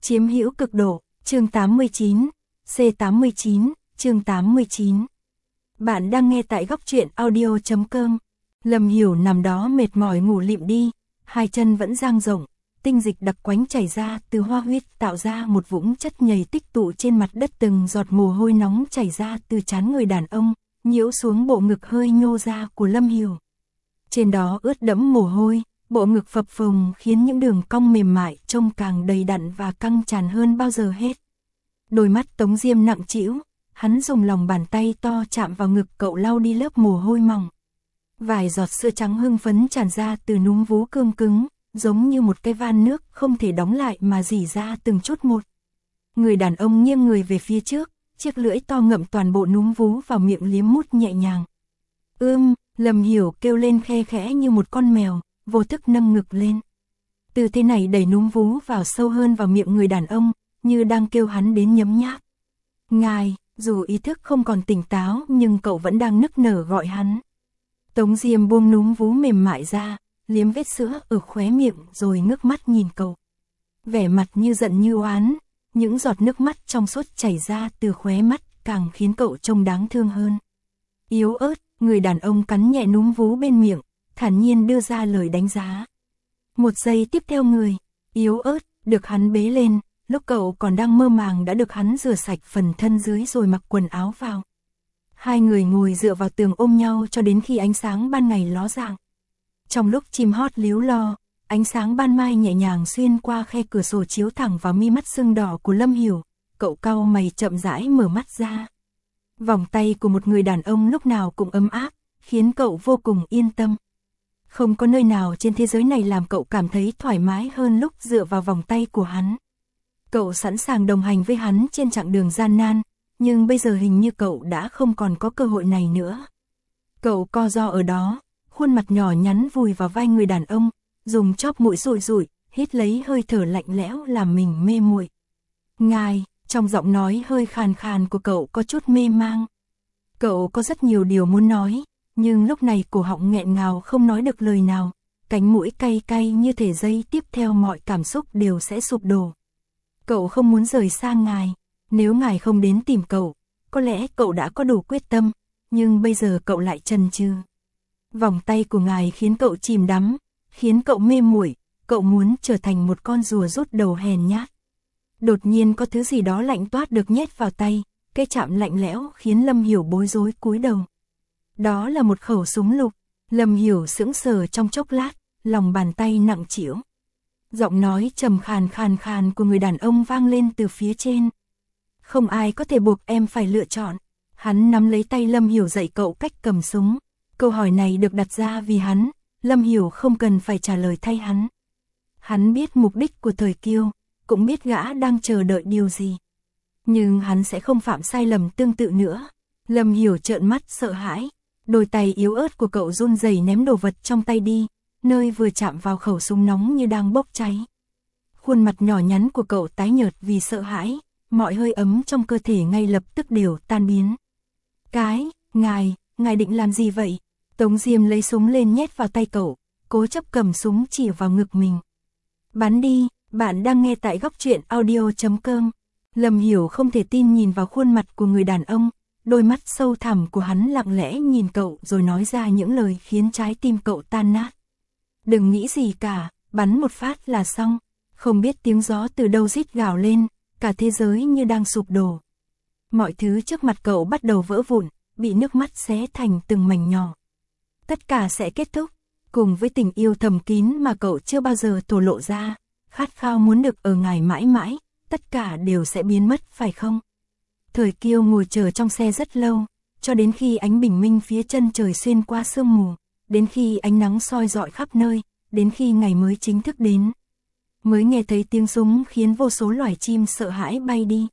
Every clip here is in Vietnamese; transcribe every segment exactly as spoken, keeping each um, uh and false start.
Chiếm hữu cực độ, chương tám mươi chín, C tám mươi chín, chương tám mươi chín. Bạn đang nghe tại góc truyện audio chấm com. Lâm Hiểu nằm đó mệt mỏi ngủ lịm đi, hai chân vẫn dang rộng, tinh dịch đặc quánh chảy ra từ hoa huyết tạo ra một vũng chất nhầy tích tụ trên mặt đất, từng giọt mồ hôi nóng chảy ra từ trán người đàn ông, nhiễu xuống bộ ngực hơi nhô ra của Lâm Hiểu. Trên đó ướt đẫm mồ hôi, bộ ngực phập phồng khiến những đường cong mềm mại trông càng đầy đặn và căng tràn hơn bao giờ hết. Đôi mắt Tống Diêm nặng trĩu, hắn dùng lòng bàn tay to chạm vào ngực cậu lau đi lớp mồ hôi mỏng. Vài giọt sữa trắng hưng phấn tràn ra từ núm vú cương cứng, giống như một cái van nước không thể đóng lại mà rỉ ra từng chút một. Người đàn ông nghiêng người về phía trước, chiếc lưỡi to ngậm toàn bộ núm vú vào miệng liếm mút nhẹ nhàng. Ưm, Lâm Hiểu kêu lên khe khẽ như một con mèo, vô thức nâng ngực lên. Tư thế này đẩy núm vú vào sâu hơn vào miệng người đàn ông, như đang kêu hắn đến nhấm nháp. Ngài, dù ý thức không còn tỉnh táo nhưng cậu vẫn đang nức nở gọi hắn. Tống Diêm buông núm vú mềm mại ra, liếm vết sữa ở khóe miệng rồi ngước mắt nhìn cậu. Vẻ mặt như giận như oán, những giọt nước mắt trong suốt chảy ra từ khóe mắt càng khiến cậu trông đáng thương hơn. Yếu ớt, người đàn ông cắn nhẹ núm vú bên miệng, thản nhiên đưa ra lời đánh giá. Một giây tiếp theo người, yếu ớt, được hắn bế lên, lúc cậu còn đang mơ màng đã được hắn rửa sạch phần thân dưới rồi mặc quần áo vào. Hai người ngồi dựa vào tường ôm nhau cho đến khi ánh sáng ban ngày ló dạng. Trong lúc chim hót líu lo, ánh sáng ban mai nhẹ nhàng xuyên qua khe cửa sổ chiếu thẳng vào mi mắt sưng đỏ của Lâm Hiểu, cậu cau mày chậm rãi mở mắt ra. Vòng tay của một người đàn ông lúc nào cũng ấm áp, khiến cậu vô cùng yên tâm. Không có nơi nào trên thế giới này làm cậu cảm thấy thoải mái hơn lúc dựa vào vòng tay của hắn. Cậu sẵn sàng đồng hành với hắn trên chặng đường gian nan, nhưng bây giờ hình như cậu đã không còn có cơ hội này nữa. Cậu co ro ở đó, khuôn mặt nhỏ nhắn vùi vào vai người đàn ông, dùng chóp mũi rụi rụi, hít lấy hơi thở lạnh lẽo làm mình mê muội. Ngài, trong giọng nói hơi khàn khàn của cậu có chút mê mang. Cậu có rất nhiều điều muốn nói, nhưng lúc này cổ họng nghẹn ngào không nói được lời nào, cánh mũi cay cay như thể giây tiếp theo mọi cảm xúc đều sẽ sụp đổ. Cậu không muốn rời xa ngài, nếu ngài không đến tìm cậu, có lẽ cậu đã có đủ quyết tâm, nhưng bây giờ cậu lại chần chừ. Vòng tay của ngài khiến cậu chìm đắm, khiến cậu mê muội, cậu muốn trở thành một con rùa rút đầu hèn nhát. Đột nhiên có thứ gì đó lạnh toát được nhét vào tay, cái chạm lạnh lẽo khiến Lâm Hiểu bối rối cúi đầu. Đó là một khẩu súng lục. Lâm Hiểu sững sờ trong chốc lát, lòng bàn tay nặng trĩu. Giọng nói trầm khàn khàn khàn của người đàn ông vang lên từ phía trên. Không ai có thể buộc em phải lựa chọn. Hắn nắm lấy tay Lâm Hiểu dạy cậu cách cầm súng. Câu hỏi này được đặt ra vì hắn, Lâm Hiểu không cần phải trả lời thay hắn. Hắn biết mục đích của Thời Kiêu, cũng biết gã đang chờ đợi điều gì. Nhưng hắn sẽ không phạm sai lầm tương tự nữa. Lâm Hiểu trợn mắt sợ hãi. Đôi tay yếu ớt của cậu run rẩy ném đồ vật trong tay đi, nơi vừa chạm vào khẩu súng nóng như đang bốc cháy. Khuôn mặt nhỏ nhắn của cậu tái nhợt vì sợ hãi, mọi hơi ấm trong cơ thể ngay lập tức đều tan biến. Cái, ngài, ngài định làm gì vậy? Tống Diêm lấy súng lên nhét vào tay cậu, cố chấp cầm súng chỉ vào ngực mình. Bắn đi, bạn đang nghe tại góc truyện audio chấm com. Lâm Hiểu không thể tin nhìn vào khuôn mặt của người đàn ông. Đôi mắt sâu thẳm của hắn lặng lẽ nhìn cậu rồi nói ra những lời khiến trái tim cậu tan nát. Đừng nghĩ gì cả, bắn một phát là xong. Không biết tiếng gió từ đâu rít gào lên, cả thế giới như đang sụp đổ. Mọi thứ trước mặt cậu bắt đầu vỡ vụn, bị nước mắt xé thành từng mảnh nhỏ. Tất cả sẽ kết thúc, cùng với tình yêu thầm kín mà cậu chưa bao giờ thổ lộ ra, khát khao muốn được ở ngài mãi mãi, tất cả đều sẽ biến mất phải không? Thời Kiêu ngồi chờ trong xe rất lâu, cho đến khi ánh bình minh phía chân trời xuyên qua sương mù, đến khi ánh nắng soi rọi khắp nơi, đến khi ngày mới chính thức đến. Mới nghe thấy tiếng súng khiến vô số loài chim sợ hãi bay đi.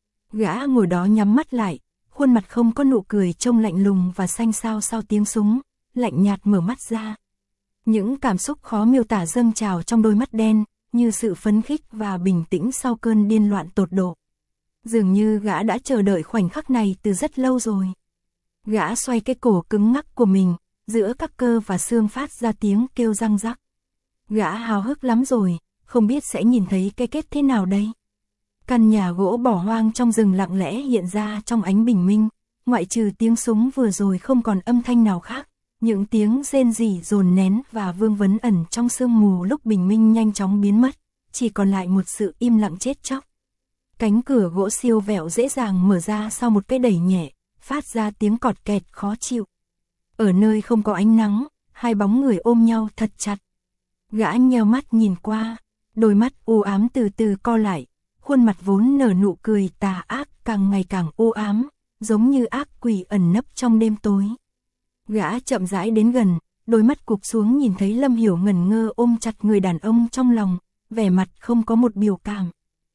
Gã ngồi đó nhắm mắt lại, khuôn mặt không có nụ cười trông lạnh lùng và xanh xao sau tiếng súng, lạnh nhạt mở mắt ra. Những cảm xúc khó miêu tả dâng trào trong đôi mắt đen, như sự phấn khích và bình tĩnh sau cơn điên loạn tột độ. Dường như gã đã chờ đợi khoảnh khắc này từ rất lâu rồi. Gã xoay cái cổ cứng ngắc của mình, giữa các cơ và xương phát ra tiếng kêu răng rắc. Gã háo hức lắm rồi, không biết sẽ nhìn thấy cái kết thế nào đây. Căn nhà gỗ bỏ hoang trong rừng lặng lẽ hiện ra trong ánh bình minh, ngoại trừ tiếng súng vừa rồi không còn âm thanh nào khác, những tiếng rên rỉ dồn nén và vương vấn ẩn trong sương mù lúc bình minh nhanh chóng biến mất, chỉ còn lại một sự im lặng chết chóc. Cánh cửa gỗ siêu vẹo dễ dàng mở ra sau một cái đẩy nhẹ, phát ra tiếng cọt kẹt khó chịu. Ở nơi không có ánh nắng, hai bóng người ôm nhau thật chặt. Gã nheo mắt nhìn qua, đôi mắt u ám từ từ co lại, khuôn mặt vốn nở nụ cười tà ác càng ngày càng u ám, giống như ác quỷ ẩn nấp trong đêm tối. Gã chậm rãi đến gần, đôi mắt cụp xuống nhìn thấy Lâm Hiểu ngẩn ngơ ôm chặt người đàn ông trong lòng, vẻ mặt không có một biểu cảm.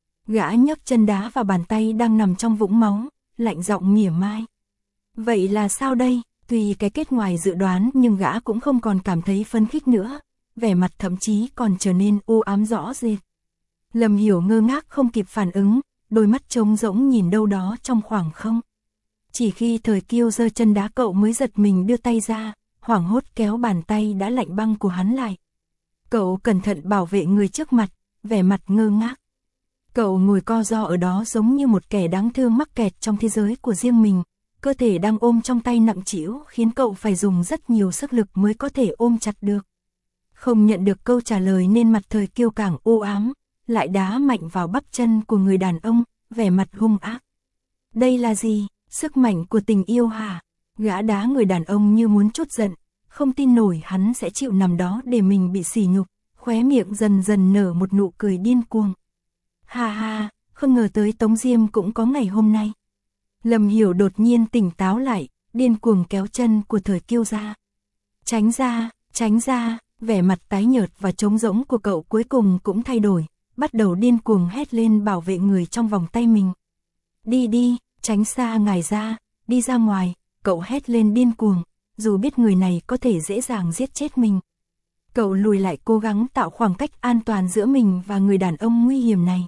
Gã nhấc chân đá vào bàn tay đang nằm trong vũng máu, lạnh giọng mỉa mai. Vậy là sao đây? Tuy cái kết ngoài dự đoán nhưng gã cũng không còn cảm thấy phấn khích nữa, vẻ mặt thậm chí còn trở nên u ám rõ rệt. Lâm Hiểu ngơ ngác không kịp phản ứng, đôi mắt trống rỗng nhìn đâu đó trong khoảng không. Chỉ khi Thời Kiêu giơ chân đá cậu mới giật mình đưa tay ra, hoảng hốt kéo bàn tay đã lạnh băng của hắn lại. Cậu cẩn thận bảo vệ người trước mặt, vẻ mặt ngơ ngác. Cậu ngồi co ro ở đó giống như một kẻ đáng thương mắc kẹt trong thế giới của riêng mình, cơ thể đang ôm trong tay nặng trĩu khiến cậu phải dùng rất nhiều sức lực mới có thể ôm chặt được. Không nhận được câu trả lời nên mặt Thời Kiêu càng u ám, lại đá mạnh vào bắp chân của người đàn ông, vẻ mặt hung ác. Đây là gì? Sức mạnh của tình yêu hả? Gã đá người đàn ông như muốn trút giận, không tin nổi hắn sẽ chịu nằm đó để mình bị sỉ nhục, khóe miệng dần dần nở một nụ cười điên cuồng. Ha ha, không ngờ tới Tống Diêm cũng có ngày hôm nay. Lâm Hiểu đột nhiên tỉnh táo lại, điên cuồng kéo chân của Thời Kiêu ra. Tránh ra, tránh ra, vẻ mặt tái nhợt và trống rỗng của cậu cuối cùng cũng thay đổi, bắt đầu điên cuồng hét lên bảo vệ người trong vòng tay mình. Đi đi, tránh xa ngài ra, đi ra ngoài, cậu hét lên điên cuồng, dù biết người này có thể dễ dàng giết chết mình. Cậu lùi lại cố gắng tạo khoảng cách an toàn giữa mình và người đàn ông nguy hiểm này.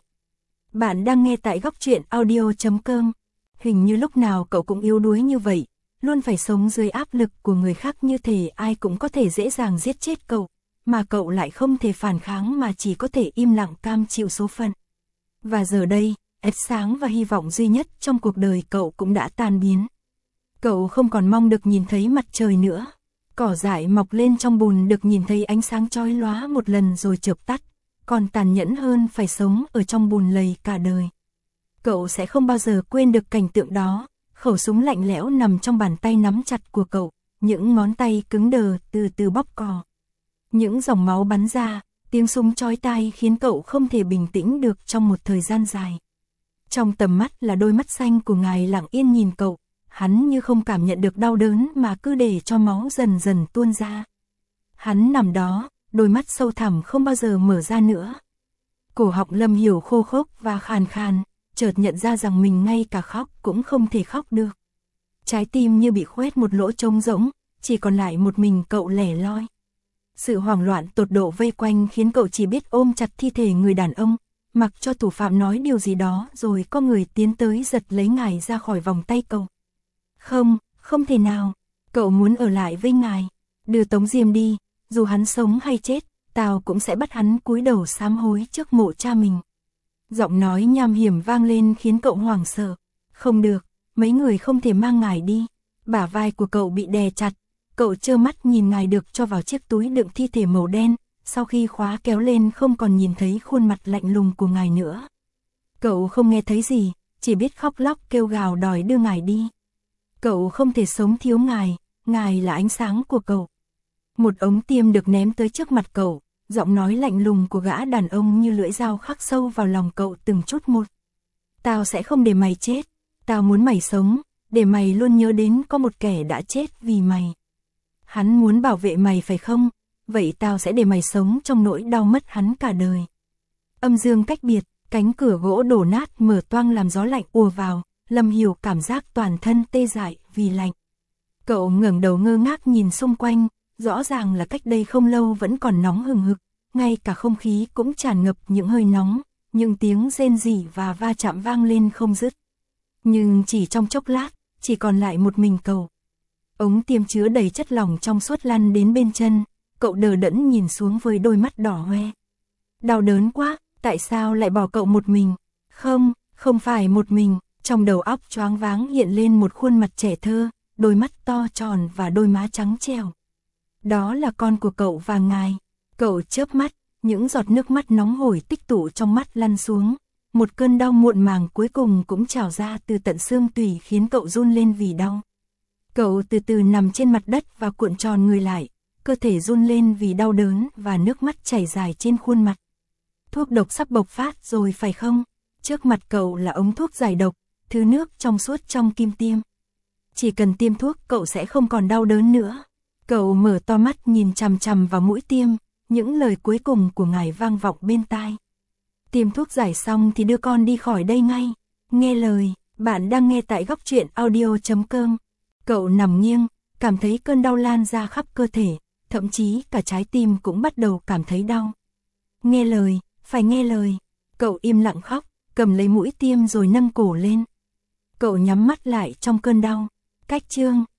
Bạn đang nghe tại góc truyện audio chấm com. Hình như lúc nào cậu cũng yếu đuối như vậy, luôn phải sống dưới áp lực của người khác như thể ai cũng có thể dễ dàng giết chết cậu, mà cậu lại không thể phản kháng mà chỉ có thể im lặng cam chịu số phận. Và giờ đây, ánh sáng và hy vọng duy nhất trong cuộc đời cậu cũng đã tan biến. Cậu không còn mong được nhìn thấy mặt trời nữa. Cỏ dại mọc lên trong bùn được nhìn thấy ánh sáng chói lóa một lần rồi chợp tắt, còn tàn nhẫn hơn phải sống ở trong bùn lầy cả đời. Cậu sẽ không bao giờ quên được cảnh tượng đó, khẩu súng lạnh lẽo nằm trong bàn tay nắm chặt của cậu, những ngón tay cứng đờ từ từ bóp cò. Những dòng máu bắn ra, tiếng súng chói tai khiến cậu không thể bình tĩnh được trong một thời gian dài. Trong tầm mắt là đôi mắt xanh của ngài lặng yên nhìn cậu, hắn như không cảm nhận được đau đớn mà cứ để cho máu dần dần tuôn ra. Hắn nằm đó, đôi mắt sâu thẳm không bao giờ mở ra nữa. Cổ họng Lâm Hiểu khô khốc và khàn khàn, chợt nhận ra rằng mình ngay cả khóc cũng không thể khóc được. Trái tim như bị khoét một lỗ trống rỗng, chỉ còn lại một mình cậu lẻ loi. Sự hoảng loạn tột độ vây quanh khiến cậu chỉ biết ôm chặt thi thể người đàn ông, mặc cho thủ phạm nói điều gì đó rồi có người tiến tới giật lấy ngài ra khỏi vòng tay cậu. Không, không thể nào, cậu muốn ở lại với ngài, đưa Tống Diêm đi, dù hắn sống hay chết, tao cũng sẽ bắt hắn cúi đầu sám hối trước mộ cha mình. Giọng nói nham hiểm vang lên khiến cậu hoảng sợ. Không được, mấy người không thể mang ngài đi. Bả vai của cậu bị đè chặt, cậu trơ mắt nhìn ngài được cho vào chiếc túi đựng thi thể màu đen, sau khi khóa kéo lên không còn nhìn thấy khuôn mặt lạnh lùng của ngài nữa. Cậu không nghe thấy gì, chỉ biết khóc lóc kêu gào đòi đưa ngài đi. Cậu không thể sống thiếu ngài, ngài là ánh sáng của cậu. Một ống tiêm được ném tới trước mặt cậu, giọng nói lạnh lùng của gã đàn ông như lưỡi dao khắc sâu vào lòng cậu từng chút một. Tao sẽ không để mày chết, tao muốn mày sống, để mày luôn nhớ đến có một kẻ đã chết vì mày. Hắn muốn bảo vệ mày phải không? Vậy tao sẽ để mày sống trong nỗi đau mất hắn cả đời. Âm dương cách biệt, cánh cửa gỗ đổ nát mở toang làm gió lạnh ùa vào, Lâm Hiểu cảm giác toàn thân tê dại vì lạnh. Cậu ngẩng đầu ngơ ngác nhìn xung quanh, rõ ràng là cách đây không lâu vẫn còn nóng hừng hực, ngay cả không khí cũng tràn ngập những hơi nóng, những tiếng rên rỉ và va chạm vang lên không dứt. Nhưng chỉ trong chốc lát, chỉ còn lại một mình cậu. Ống tiêm chứa đầy chất lỏng trong suốt lăn đến bên chân, cậu đờ đẫn nhìn xuống với đôi mắt đỏ hoe. Đau đớn quá, tại sao lại bỏ cậu một mình? Không, không phải một mình, trong đầu óc choáng váng hiện lên một khuôn mặt trẻ thơ, đôi mắt to tròn và đôi má trắng trẻo. Đó là con của cậu và ngài. Cậu chớp mắt, những giọt nước mắt nóng hổi tích tụ trong mắt lăn xuống. Một cơn đau muộn màng cuối cùng cũng trào ra từ tận xương tủy khiến cậu run lên vì đau. Cậu từ từ nằm trên mặt đất và cuộn tròn người lại, cơ thể run lên vì đau đớn và nước mắt chảy dài trên khuôn mặt. Thuốc độc sắp bộc phát rồi phải không? Trước mặt cậu là ống thuốc giải độc, thứ nước trong suốt trong kim tiêm. Chỉ cần tiêm thuốc cậu sẽ không còn đau đớn nữa. Cậu mở to mắt nhìn chằm chằm vào mũi tiêm, những lời cuối cùng của ngài vang vọng bên tai. Tiêm thuốc giải xong thì đưa con đi khỏi đây ngay. Nghe lời, bạn đang nghe tại góc truyện audio chấm com. Cậu nằm nghiêng, cảm thấy cơn đau lan ra khắp cơ thể, thậm chí cả trái tim cũng bắt đầu cảm thấy đau. Nghe lời, phải nghe lời. Cậu im lặng khóc, cầm lấy mũi tiêm rồi nâng cổ lên. Cậu nhắm mắt lại trong cơn đau. Cách chương